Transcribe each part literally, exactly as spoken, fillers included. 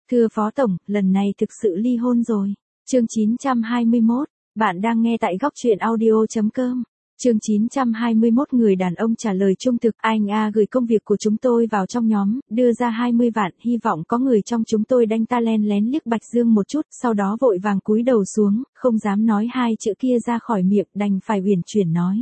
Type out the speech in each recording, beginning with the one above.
Thưa Phó Tổng, lần này thực sự ly hôn rồi. Chương chín trăm hai mươi mốt, bạn đang nghe tại góc truyện audio.com. Chương chín trăm hai mươi mốt người đàn ông trả lời trung thực, anh A gửi công việc của chúng tôi vào trong nhóm, đưa ra hai mươi vạn, hy vọng có người trong chúng tôi đanh ta len lén liếc Bạch Dương một chút, sau đó vội vàng cúi đầu xuống, không dám nói hai chữ kia ra khỏi miệng, đành phải uyển chuyển nói.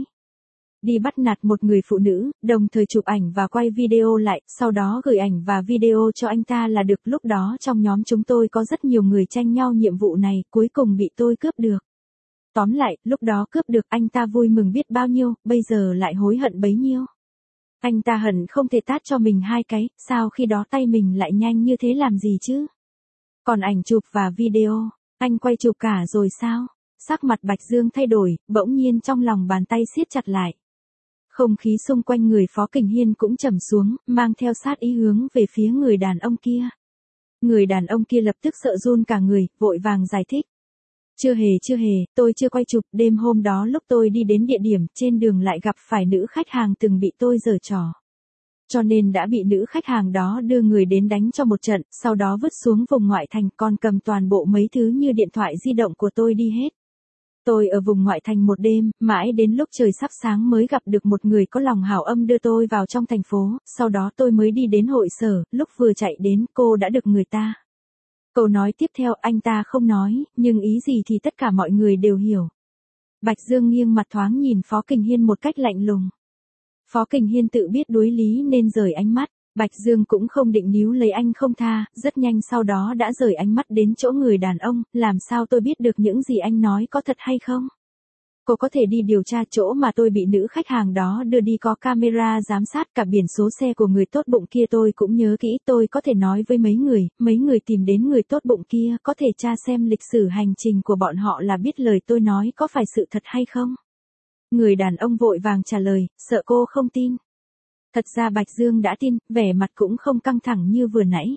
Đi bắt nạt một người phụ nữ, đồng thời chụp ảnh và quay video lại, sau đó gửi ảnh và video cho anh ta là được. Lúc đó trong nhóm chúng tôi có rất nhiều người tranh nhau nhiệm vụ này, cuối cùng bị tôi cướp được. Tóm lại, lúc đó cướp được anh ta vui mừng biết bao nhiêu, bây giờ lại hối hận bấy nhiêu. Anh ta hận không thể tát cho mình hai cái, sao khi đó tay mình lại nhanh như thế làm gì chứ? Còn ảnh chụp và video, anh quay chụp cả rồi sao? Sắc mặt Bạch Dương thay đổi, bỗng nhiên trong lòng bàn tay siết chặt lại. Không khí xung quanh người Phó Kình Hiên cũng trầm xuống, mang theo sát ý hướng về phía người đàn ông kia. Người đàn ông kia lập tức sợ run cả người, vội vàng giải thích. Chưa hề chưa hề, tôi chưa quay chụp, đêm hôm đó lúc tôi đi đến địa điểm, trên đường lại gặp phải nữ khách hàng từng bị tôi giở trò. Cho nên đã bị nữ khách hàng đó đưa người đến đánh cho một trận, sau đó vứt xuống vùng ngoại thành, còn cầm toàn bộ mấy thứ như điện thoại di động của tôi đi hết. Tôi ở vùng ngoại thành một đêm, mãi đến lúc trời sắp sáng mới gặp được một người có lòng hảo âm đưa tôi vào trong thành phố, sau đó tôi mới đi đến hội sở, lúc vừa chạy đến cô đã được người ta. Câu nói tiếp theo anh ta không nói, nhưng ý gì thì tất cả mọi người đều hiểu. Bạch Dương nghiêng mặt thoáng nhìn Phó Kình Hiên một cách lạnh lùng. Phó Kình Hiên tự biết đối lý nên rời ánh mắt, Bạch Dương cũng không định níu lấy anh không tha, rất nhanh sau đó đã rời ánh mắt đến chỗ người đàn ông, làm sao tôi biết được những gì anh nói có thật hay không? Cô có thể đi điều tra chỗ mà tôi bị nữ khách hàng đó đưa đi, có camera giám sát, cả biển số xe của người tốt bụng kia tôi cũng nhớ kỹ, tôi có thể nói với mấy người, mấy người tìm đến người tốt bụng kia, có thể tra xem lịch sử hành trình của bọn họ là biết lời tôi nói có phải sự thật hay không? Người đàn ông vội vàng trả lời, sợ cô không tin. Thật ra Bạch Dương đã tin, vẻ mặt cũng không căng thẳng như vừa nãy.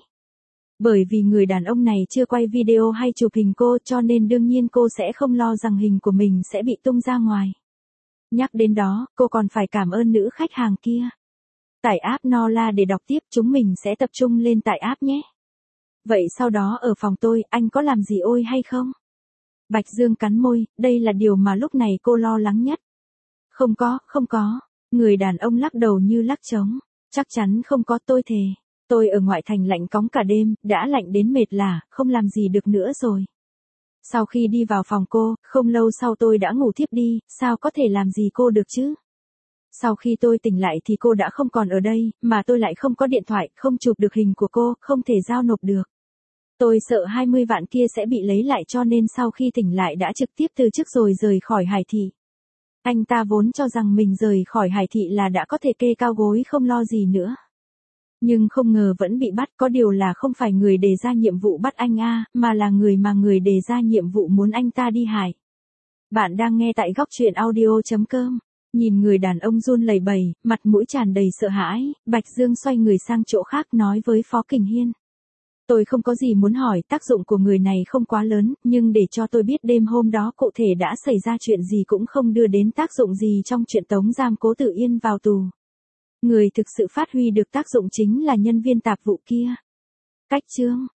Bởi vì người đàn ông này chưa quay video hay chụp hình cô, cho nên đương nhiên cô sẽ không lo rằng hình của mình sẽ bị tung ra ngoài. Nhắc đến đó, cô còn phải cảm ơn nữ khách hàng kia. Tải app Nola để đọc tiếp, chúng mình sẽ tập trung lên tải app nhé. Vậy sau đó ở phòng tôi, anh có làm gì ôi hay không? Bạch Dương cắn môi, đây là điều mà lúc này cô lo lắng nhất. Không có, không có. Người đàn ông lắc đầu như lắc trống. Chắc chắn không có, tôi thề. Tôi ở ngoại thành lạnh cóng cả đêm, đã lạnh đến mệt lả, không làm gì được nữa rồi. Sau khi đi vào phòng cô, không lâu sau tôi đã ngủ thiếp đi, sao có thể làm gì cô được chứ? Sau khi tôi tỉnh lại thì cô đã không còn ở đây, mà tôi lại không có điện thoại, không chụp được hình của cô, không thể giao nộp được. Tôi sợ hai mươi vạn kia sẽ bị lấy lại, cho nên sau khi tỉnh lại đã trực tiếp từ chức rồi rời khỏi Hải Thị. Anh ta vốn cho rằng mình rời khỏi Hải Thị là đã có thể kê cao gối không lo gì nữa. Nhưng không ngờ vẫn bị bắt, có điều là không phải người đề ra nhiệm vụ bắt anh A, mà là người mà người đề ra nhiệm vụ muốn anh ta đi hại. Bạn đang nghe tại góc truyện audio.com. Nhìn người đàn ông run lẩy bẩy, mặt mũi tràn đầy sợ hãi, Bạch Dương xoay người sang chỗ khác nói với Phó Kình Hiên. Tôi không có gì muốn hỏi, tác dụng của người này không quá lớn, nhưng để cho tôi biết đêm hôm đó cụ thể đã xảy ra chuyện gì cũng không đưa đến tác dụng gì trong chuyện tống giam Cố Tử Yên vào tù. Người thực sự phát huy được tác dụng chính là nhân viên tạp vụ kia. Cách chương